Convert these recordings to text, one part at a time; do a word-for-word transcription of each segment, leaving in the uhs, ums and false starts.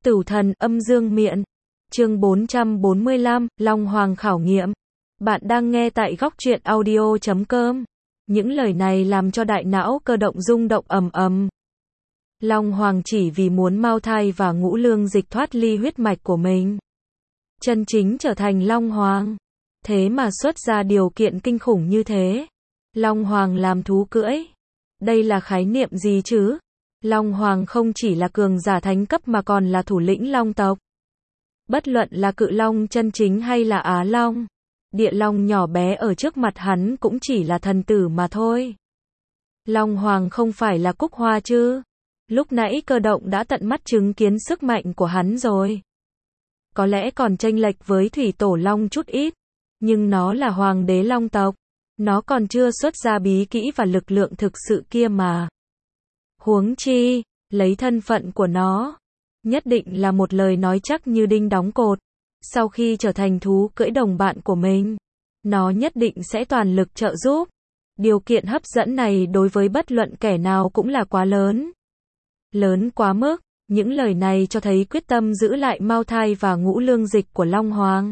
Tửu thần âm dương miện. Chương bốn trăm bốn mươi lăm, Long Hoàng khảo nghiệm. Bạn đang nghe tại góc truyện audio chấm com. Những lời này làm cho đại não Cơ Động rung động ầm ầm. Long Hoàng chỉ vì muốn Mao Thai và Ngũ Lương Dịch thoát ly huyết mạch của mình, chân chính trở thành Long Hoàng. Thế mà xuất ra điều kiện kinh khủng như thế. Long Hoàng làm thú cưỡi. Đây là khái niệm gì chứ? Long Hoàng không chỉ là cường giả thánh cấp mà còn là thủ lĩnh Long tộc. Bất luận là cự long chân chính hay là Á Long, địa long nhỏ bé ở trước mặt hắn cũng chỉ là thần tử mà thôi. Long Hoàng không phải là Cúc Hoa chứ? Lúc nãy Cơ Động đã tận mắt chứng kiến sức mạnh của hắn rồi. Có lẽ còn chênh lệch với Thủy Tổ Long chút ít, nhưng nó là hoàng đế Long tộc. Nó còn chưa xuất ra bí kỹ và lực lượng thực sự kia mà. Huống chi, lấy thân phận của nó, nhất định là một lời nói chắc như đinh đóng cột. Sau khi trở thành thú cưỡi đồng bạn của mình, nó nhất định sẽ toàn lực trợ giúp. Điều kiện hấp dẫn này đối với bất luận kẻ nào cũng là quá lớn. Lớn quá mức, những lời này cho thấy quyết tâm giữ lại Mao Thai và Ngũ Lương Dịch của Long Hoàng.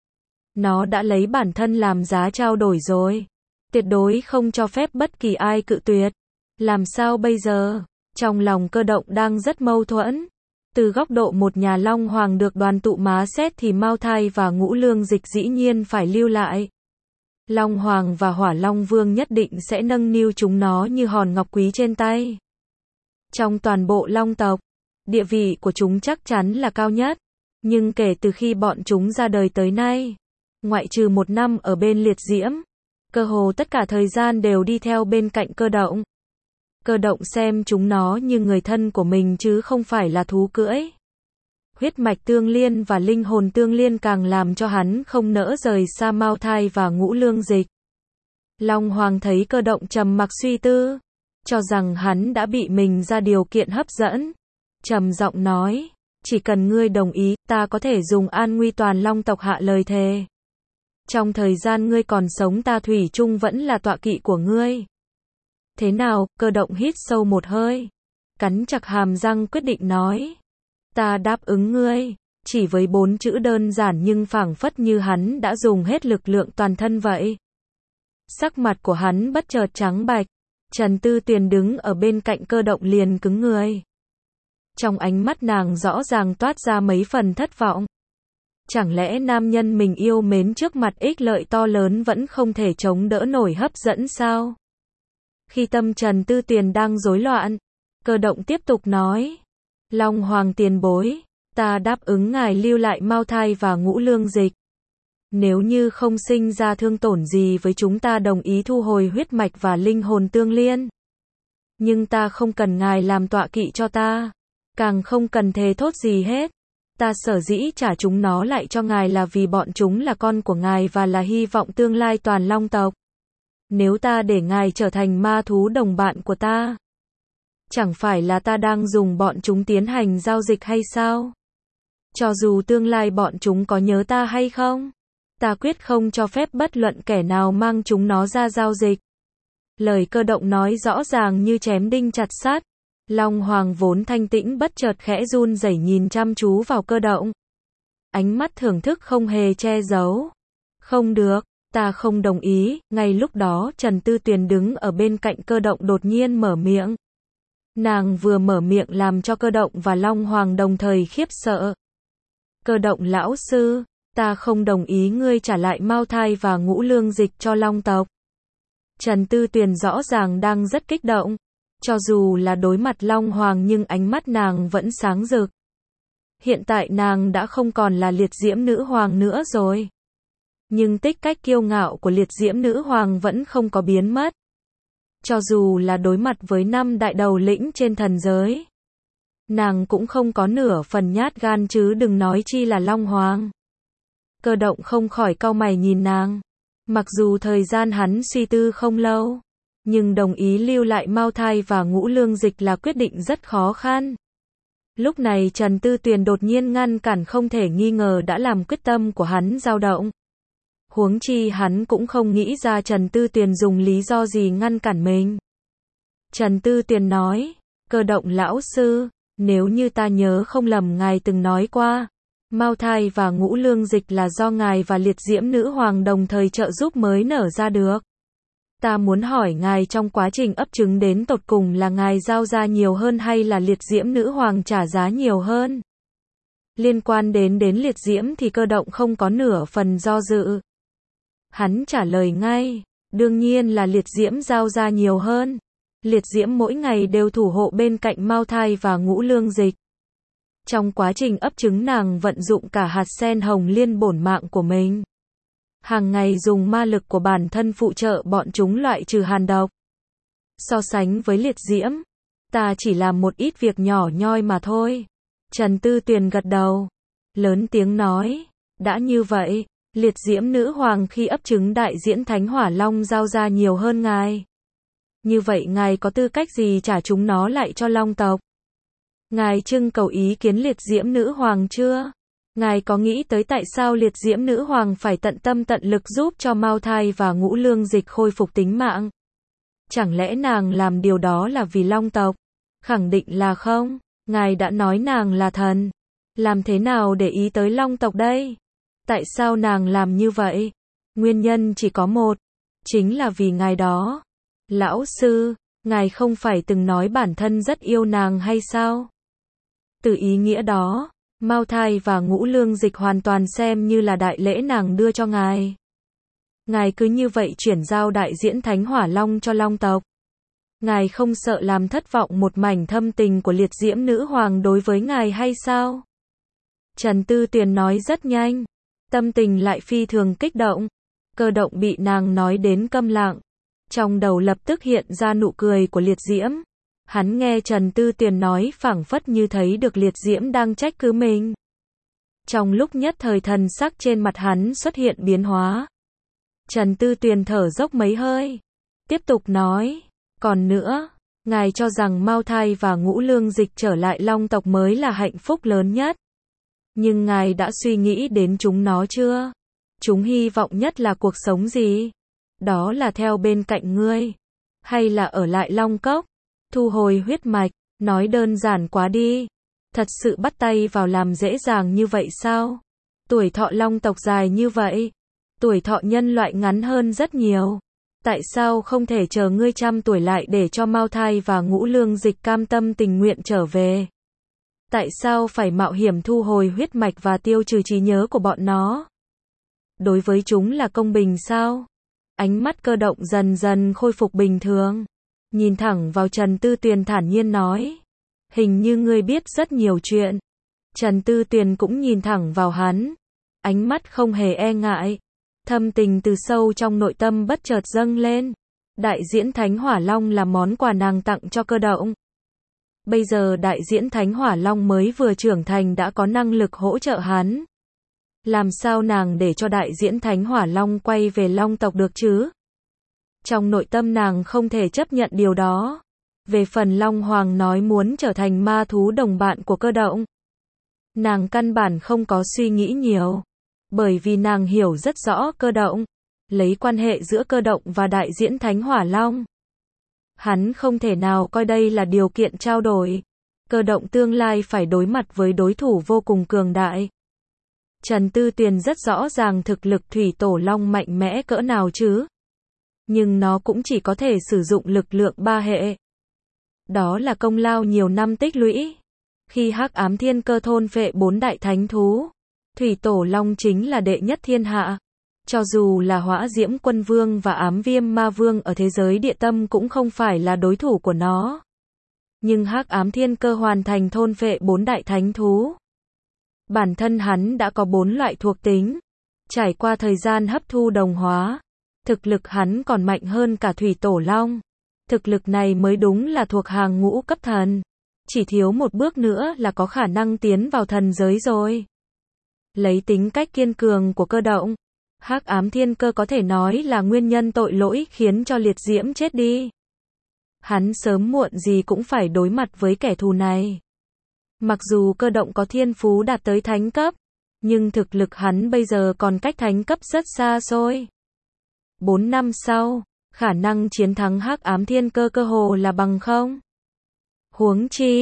Nó đã lấy bản thân làm giá trao đổi rồi. Tuyệt đối không cho phép bất kỳ ai cự tuyệt. Làm sao bây giờ? Trong lòng Cơ Động đang rất mâu thuẫn. Từ góc độ một nhà Long Hoàng được đoàn tụ má xét thì Mao Thai và Ngũ Lương Dịch dĩ nhiên phải lưu lại. Long Hoàng và Hỏa Long Vương nhất định sẽ nâng niu chúng nó như hòn ngọc quý trên tay. Trong toàn bộ Long tộc, địa vị của chúng chắc chắn là cao nhất. Nhưng kể từ khi bọn chúng ra đời tới nay, ngoại trừ một năm ở bên Liệt Diễm, cơ hồ tất cả thời gian đều đi theo bên cạnh Cơ Động. Cơ Động xem chúng nó như người thân của mình chứ không phải là thú cưỡi. Huyết mạch tương liên và linh hồn tương liên càng làm cho hắn không nỡ rời xa Mao Thai và Ngũ Lương Dịch. Long Hoàng thấy Cơ Động trầm mặc suy tư, cho rằng hắn đã bị mình ra điều kiện hấp dẫn. Trầm giọng nói, chỉ cần ngươi đồng ý, ta có thể dùng an nguy toàn Long tộc hạ lời thề. Trong thời gian ngươi còn sống ta thủy chung vẫn là tọa kỵ của ngươi. Thế nào? Cơ Động hít sâu một hơi, cắn chặt hàm răng quyết định nói. Ta đáp ứng ngươi. Chỉ với bốn chữ đơn giản nhưng phảng phất như hắn đã dùng hết lực lượng toàn thân vậy. Sắc mặt của hắn bất chợt trắng bạch. Trần Tư Tuyền đứng ở bên cạnh Cơ Động liền cứng người. Trong ánh mắt nàng rõ ràng toát ra mấy phần thất vọng. Chẳng lẽ nam nhân mình yêu mến trước mặt ích lợi to lớn vẫn không thể chống đỡ nổi hấp dẫn sao? Khi tâm Trần Tư Tuyền đang rối loạn, Cơ Động tiếp tục nói. Long Hoàng tiền bối, ta đáp ứng ngài lưu lại Mao Thai và Ngũ Lương Dịch. Nếu như không sinh ra thương tổn gì với chúng ta đồng ý thu hồi huyết mạch và linh hồn tương liên. Nhưng ta không cần ngài làm tọa kỵ cho ta. Càng không cần thề thốt gì hết. Ta sở dĩ trả chúng nó lại cho ngài là vì bọn chúng là con của ngài và là hy vọng tương lai toàn Long tộc. Nếu ta để ngài trở thành ma thú đồng bạn của ta, chẳng phải là ta đang dùng bọn chúng tiến hành giao dịch hay sao? Cho dù tương lai bọn chúng có nhớ ta hay không, ta quyết không cho phép bất luận kẻ nào mang chúng nó ra giao dịch. Lời Cơ Động nói rõ ràng như chém đinh chặt sắt. Long Hoàng vốn thanh tĩnh bất chợt khẽ run rẩy nhìn chăm chú vào Cơ Động. Ánh mắt thưởng thức không hề che giấu. Không được, ta không đồng ý. Ngay lúc đó Trần Tư Tuyền đứng ở bên cạnh Cơ Động đột nhiên mở miệng. Nàng vừa mở miệng làm cho Cơ Động và Long Hoàng đồng thời khiếp sợ. Cơ Động lão sư, ta không đồng ý ngươi trả lại Mao Thai và Ngũ Lương Dịch cho Long tộc. Trần Tư Tuyền rõ ràng đang rất kích động. Cho dù là đối mặt Long Hoàng nhưng ánh mắt nàng vẫn sáng rực. Hiện tại nàng đã không còn là Liệt Diễm Nữ Hoàng nữa rồi. Nhưng tích cách kiêu ngạo của Liệt Diễm Nữ Hoàng vẫn không có biến mất. Cho dù là đối mặt với năm đại đầu lĩnh trên thần giới, nàng cũng không có nửa phần nhát gan chứ đừng nói chi là Long Hoàng. Cơ Động không khỏi cau mày nhìn nàng. Mặc dù thời gian hắn suy tư không lâu, nhưng đồng ý lưu lại Mao Thai và Ngũ Lương Dịch là quyết định rất khó khăn. Lúc này Trần Tư Tuyền đột nhiên ngăn cản không thể nghi ngờ đã làm quyết tâm của hắn dao động. Huống chi hắn cũng không nghĩ ra Trần Tư Tuyền dùng lý do gì ngăn cản mình. Trần Tư Tuyền nói, Cơ Động lão sư, Nếu như ta nhớ không lầm ngài từng nói qua, Mao thai và ngũ lương dịch là do ngài và liệt diễm nữ hoàng đồng thời trợ giúp mới nở ra được. Ta muốn hỏi ngài trong quá trình ấp trứng đến tột cùng là ngài giao ra nhiều hơn hay là liệt diễm nữ hoàng trả giá nhiều hơn? Liên quan đến đến liệt diễm thì Cơ Động không có nửa phần do dự. Hắn trả lời ngay, đương nhiên là liệt diễm giao ra nhiều hơn. Liệt diễm mỗi ngày đều thủ hộ bên cạnh Mao thai và ngũ lương dịch. Trong quá trình ấp trứng nàng vận dụng cả hạt sen hồng liên bổn mạng của mình. Hàng ngày dùng ma lực của bản thân phụ trợ bọn chúng loại trừ hàn độc. So sánh với liệt diễm, ta chỉ làm một ít việc nhỏ nhoi mà thôi. Trần Tư Tuyền gật đầu, lớn tiếng nói, đã như vậy, liệt diễm nữ hoàng khi ấp trứng đại diễn thánh hỏa long giao ra nhiều hơn ngài. Như vậy ngài có tư cách gì trả chúng nó lại cho long tộc? Ngài trưng cầu ý kiến liệt diễm nữ hoàng chưa? Ngài có nghĩ tới tại sao liệt diễm nữ hoàng phải tận tâm tận lực giúp cho Mao thai và ngũ lương dịch khôi phục tính mạng? Chẳng lẽ nàng làm điều đó là vì long tộc? Khẳng định là không. Ngài đã nói nàng là thần. Làm thế nào để ý tới long tộc đây? Tại sao nàng làm như vậy? Nguyên nhân chỉ có một. Chính là vì ngài đó. Lão sư, ngài không phải từng nói bản thân rất yêu nàng hay sao? Từ ý nghĩa đó, Mao thai và ngũ lương dịch hoàn toàn xem như là đại lễ nàng đưa cho ngài. Ngài cứ như vậy chuyển giao đại diễn thánh hỏa long cho long tộc. Ngài không sợ làm thất vọng một mảnh thâm tình của liệt diễm nữ hoàng đối với ngài hay sao? Trần Tư Tuyền nói rất nhanh, tâm tình lại phi thường kích động. Cơ Động bị nàng nói đến câm lặng. Trong đầu lập tức hiện ra nụ cười của liệt diễm. Hắn nghe Trần Tư Tuyền nói phảng phất như thấy được liệt diễm đang trách cứ mình. Trong lúc nhất thời thần sắc trên mặt hắn xuất hiện biến hóa. Trần Tư Tuyền thở dốc mấy hơi. Tiếp tục nói, còn nữa, ngài cho rằng Mao thai và ngũ lương dịch trở lại long tộc mới là hạnh phúc lớn nhất. Nhưng ngài đã suy nghĩ đến chúng nó chưa? Chúng hy vọng nhất là cuộc sống gì? Đó là theo bên cạnh ngươi, hay là ở lại Long Cốc, thu hồi huyết mạch, nói đơn giản quá đi. Thật sự bắt tay vào làm dễ dàng như vậy sao? Tuổi thọ long tộc dài như vậy, tuổi thọ nhân loại ngắn hơn rất nhiều. Tại sao không thể chờ ngươi trăm tuổi lại để cho Mao thai và ngũ lương dịch cam tâm tình nguyện trở về? Tại sao phải mạo hiểm thu hồi huyết mạch và tiêu trừ trí nhớ của bọn nó? Đối với chúng là công bình sao? Ánh mắt Cơ Động dần dần khôi phục bình thường. Nhìn thẳng vào Trần Tư Tuyền thản nhiên nói. Hình như ngươi biết rất nhiều chuyện. Trần Tư Tuyền cũng nhìn thẳng vào hắn. Ánh mắt không hề e ngại. Thâm tình từ sâu trong nội tâm bất chợt dâng lên. Đại diễn Thánh Hỏa Long là món quà nàng tặng cho Cơ Động. Bây giờ đại diễn Thánh Hỏa Long mới vừa trưởng thành đã có năng lực hỗ trợ hắn. Làm sao nàng để cho đại diễn Thánh Hỏa Long quay về long tộc được chứ? Trong nội tâm nàng không thể chấp nhận điều đó. Về phần Long Hoàng nói muốn trở thành ma thú đồng bạn của Cơ Động, nàng căn bản không có suy nghĩ nhiều. Bởi vì nàng hiểu rất rõ Cơ Động. Lấy quan hệ giữa Cơ Động và đại diễn Thánh Hỏa Long, hắn không thể nào coi đây là điều kiện trao đổi. Cơ Động tương lai phải đối mặt với đối thủ vô cùng cường đại. Trần Tư Tuyền rất rõ ràng thực lực thủy tổ long mạnh mẽ cỡ nào chứ. Nhưng nó cũng chỉ có thể sử dụng lực lượng ba hệ. Đó là công lao nhiều năm tích lũy. Khi Hắc Ám Thiên Cơ thôn phệ bốn đại thánh thú, thủy tổ long chính là đệ nhất thiên hạ. Cho dù là Hỏa Diễm Quân Vương và Ám Viêm Ma Vương ở thế giới địa tâm cũng không phải là đối thủ của nó. Nhưng Hắc Ám Thiên Cơ hoàn thành thôn phệ bốn đại thánh thú. Bản thân hắn đã có bốn loại thuộc tính. Trải qua thời gian hấp thu đồng hóa, thực lực hắn còn mạnh hơn cả thủy tổ long. Thực lực này mới đúng là thuộc hàng ngũ cấp thần. Chỉ thiếu một bước nữa là có khả năng tiến vào thần giới rồi. Lấy tính cách kiên cường của Cơ Động, Hắc Ám Thiên Cơ có thể nói là nguyên nhân tội lỗi khiến cho liệt diễm chết đi. Hắn sớm muộn gì cũng phải đối mặt với kẻ thù này. Mặc dù Cơ Động có thiên phú đạt tới thánh cấp, nhưng thực lực hắn bây giờ còn cách thánh cấp rất xa xôi. Bốn năm sau, khả năng chiến thắng Hắc Ám Thiên Cơ cơ hồ là bằng không. Huống chi,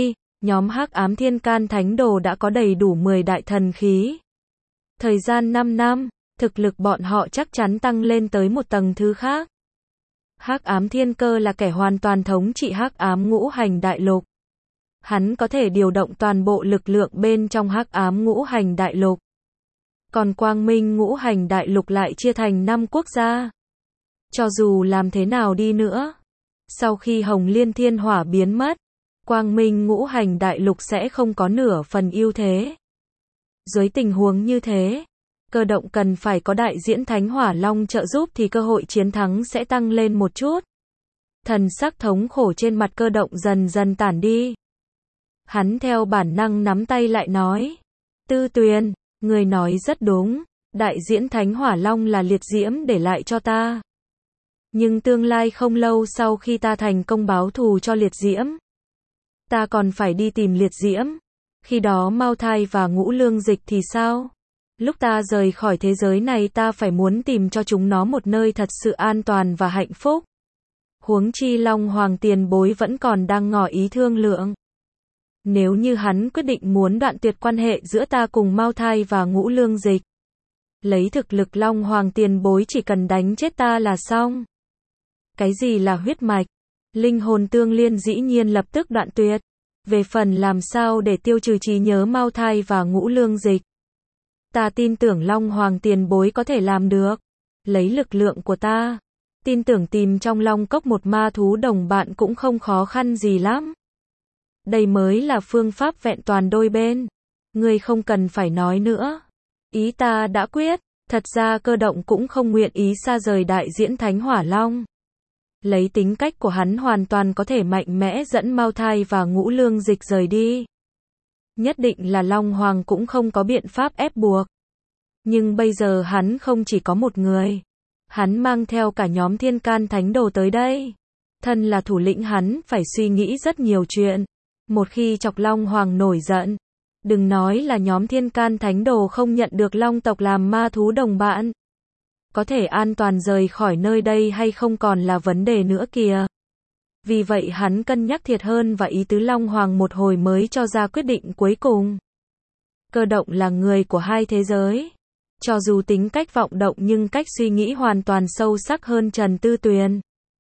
nhóm Hắc Ám Thiên Can Thánh Đồ đã có đầy đủ mười đại thần khí. Thời gian năm năm, thực lực bọn họ chắc chắn tăng lên tới một tầng thứ khác. Hắc Ám Thiên Cơ là kẻ hoàn toàn thống trị Hắc Ám Ngũ Hành Đại Lục. Hắn có thể điều động toàn bộ lực lượng bên trong Hắc Ám Ngũ Hành Đại Lục. Còn Quang Minh Ngũ Hành Đại Lục lại chia thành năm quốc gia. Cho dù làm thế nào đi nữa, sau khi Hồng Liên Thiên Hỏa biến mất, Quang Minh Ngũ Hành Đại Lục sẽ không có nửa phần ưu thế. Dưới tình huống như thế, Cơ Động cần phải có đại diễn Thánh Hỏa Long trợ giúp thì cơ hội chiến thắng sẽ tăng lên một chút. Thần sắc thống khổ trên mặt Cơ Động dần dần tản đi. Hắn theo bản năng nắm tay lại nói, Tư Tuyền, người nói rất đúng, đại diễn Thánh Hỏa Long là liệt diễm để lại cho ta. Nhưng tương lai không lâu sau khi ta thành công báo thù cho liệt diễm, ta còn phải đi tìm liệt diễm. Khi đó Mao Thai và Ngũ Lương Dịch thì sao? Lúc ta rời khỏi thế giới này ta phải muốn tìm cho chúng nó một nơi thật sự an toàn và hạnh phúc. Huống chi Long Hoàng tiền bối vẫn còn đang ngỏ ý thương lượng. Nếu như hắn quyết định muốn đoạn tuyệt quan hệ giữa ta cùng Mao Thai và Ngũ Lương Dịch, lấy thực lực Long Hoàng tiền bối chỉ cần đánh chết ta là xong. Cái gì là huyết mạch? Linh hồn tương liên dĩ nhiên lập tức đoạn tuyệt. Về phần làm sao để tiêu trừ trí nhớ Mao Thai và Ngũ Lương Dịch, ta tin tưởng Long Hoàng tiền bối có thể làm được. Lấy lực lượng của ta, tin tưởng tìm trong Long Cốc một ma thú đồng bạn cũng không khó khăn gì lắm. Đây mới là phương pháp vẹn toàn đôi bên. Ngươi không cần phải nói nữa. Ý ta đã quyết. Thật ra Cơ Động cũng không nguyện ý xa rời đại diễn Thánh Hỏa Long. Lấy tính cách của hắn hoàn toàn có thể mạnh mẽ dẫn Mao Thai và Ngũ Lương Dịch rời đi. Nhất định là Long Hoàng cũng không có biện pháp ép buộc. Nhưng bây giờ hắn không chỉ có một người. Hắn mang theo cả nhóm Thiên Can Thánh Đồ tới đây. Thân là thủ lĩnh hắn phải suy nghĩ rất nhiều chuyện. Một khi chọc Long Hoàng nổi giận, đừng nói là nhóm Thiên Can Thánh Đồ không nhận được Long tộc làm ma thú đồng bạn. Có thể an toàn rời khỏi nơi đây hay không còn là vấn đề nữa kìa. Vì vậy hắn cân nhắc thiệt hơn và ý tứ Long Hoàng một hồi mới cho ra quyết định cuối cùng. Cơ Động là người của hai thế giới. Cho dù tính cách vọng động nhưng cách suy nghĩ hoàn toàn sâu sắc hơn Trần Tư Tuyền.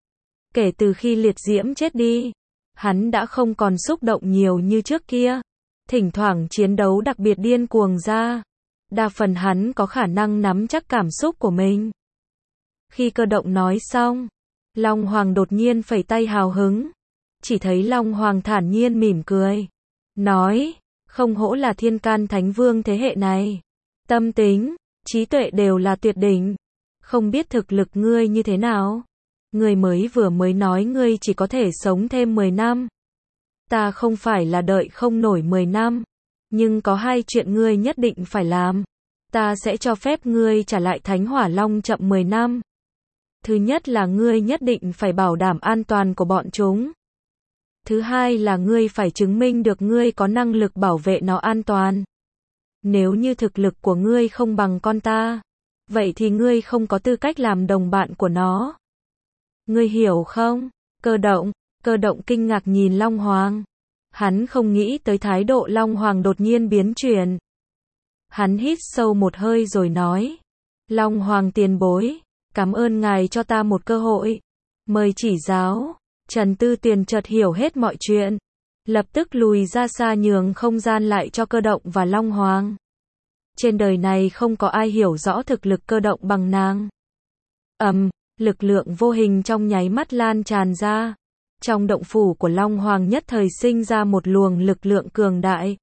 Kể từ khi liệt diễm chết đi, hắn đã không còn xúc động nhiều như trước kia. Thỉnh thoảng chiến đấu đặc biệt điên cuồng ra. Đa phần hắn có khả năng nắm chắc cảm xúc của mình. Khi Cơ Động nói xong, Long Hoàng đột nhiên phẩy tay hào hứng. Chỉ thấy Long Hoàng thản nhiên mỉm cười. Nói, không hổ là Thiên Can Thánh Vương thế hệ này. Tâm tính, trí tuệ đều là tuyệt đỉnh. Không biết thực lực ngươi như thế nào? Ngươi mới vừa mới nói ngươi chỉ có thể sống thêm mười năm. Ta không phải là đợi không nổi mười năm. Nhưng có hai chuyện ngươi nhất định phải làm. Ta sẽ cho phép ngươi trả lại Thánh Hỏa Long chậm mười năm. Thứ nhất là ngươi nhất định phải bảo đảm an toàn của bọn chúng. Thứ hai là ngươi phải chứng minh được ngươi có năng lực bảo vệ nó an toàn. Nếu như thực lực của ngươi không bằng con ta, vậy thì ngươi không có tư cách làm đồng bạn của nó. Ngươi hiểu không? Cơ Động, Cơ Động kinh ngạc nhìn Long Hoàng. Hắn không nghĩ tới thái độ Long Hoàng đột nhiên biến chuyển. Hắn hít sâu một hơi rồi nói. Long Hoàng tiền bối, cảm ơn ngài cho ta một cơ hội. Mời chỉ giáo. Trần Tư Tuyền chợt hiểu hết mọi chuyện. Lập tức lùi ra xa nhường không gian lại cho Cơ Động và Long Hoàng. Trên đời này không có ai hiểu rõ thực lực Cơ Động bằng nàng. Ầm, lực lượng vô hình trong nháy mắt lan tràn ra. Trong động phủ của Long Hoàng nhất thời sinh ra một luồng lực lượng cường đại.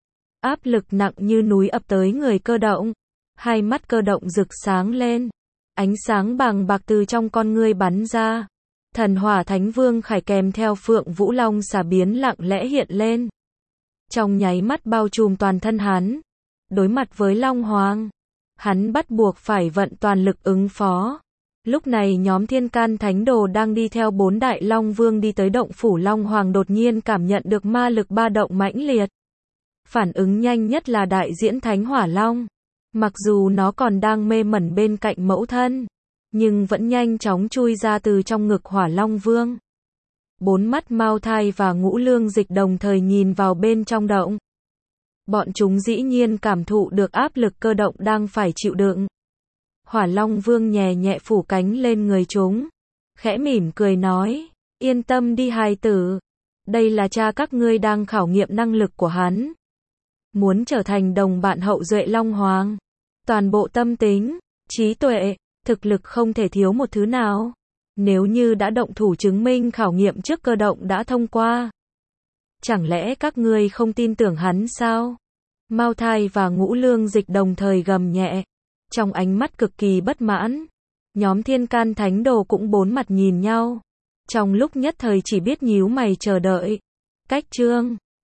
Áp lực nặng như núi ập tới người Cơ Động. Hai mắt Cơ Động rực sáng lên. Ánh sáng bàng bạc từ trong con ngươi bắn ra. Thần Hỏa Thánh Vương Khải kèm theo Phượng Vũ Long xà biến lặng lẽ hiện lên. Trong nháy mắt bao trùm toàn thân hắn. Đối mặt với Long Hoàng, hắn bắt buộc phải vận toàn lực ứng phó. Lúc này nhóm Thiên Can Thánh Đồ đang đi theo bốn đại Long Vương đi tới động phủ Long Hoàng đột nhiên cảm nhận được ma lực ba động mãnh liệt. Phản ứng nhanh nhất là đại diễn Thánh Hỏa Long. Mặc dù nó còn đang mê mẩn bên cạnh mẫu thân, nhưng vẫn nhanh chóng chui ra từ trong ngực Hỏa Long Vương. Bốn mắt Mao Thai và Ngũ Lương Dịch đồng thời nhìn vào bên trong động. Bọn chúng dĩ nhiên cảm thụ được áp lực cơ động đang phải chịu đựng. Hỏa Long Vương nhẹ nhẹ phủ cánh lên người chúng, khẽ mỉm cười nói, yên tâm đi hài tử, đây là cha các ngươi đang khảo nghiệm năng lực của hắn. Muốn trở thành đồng bạn hậu duệ Long Hoàng, toàn bộ tâm tính, trí tuệ, thực lực không thể thiếu một thứ nào. Nếu như đã động thủ chứng minh khảo nghiệm trước cơ động đã thông qua, chẳng lẽ các ngươi không tin tưởng hắn sao? Mao Thai và Ngũ Lương Dịch đồng thời gầm nhẹ, trong ánh mắt cực kỳ bất mãn. Nhóm Thiên Can Thánh Đồ cũng bốn mặt nhìn nhau, trong lúc nhất thời chỉ biết nhíu mày chờ đợi. Cách chương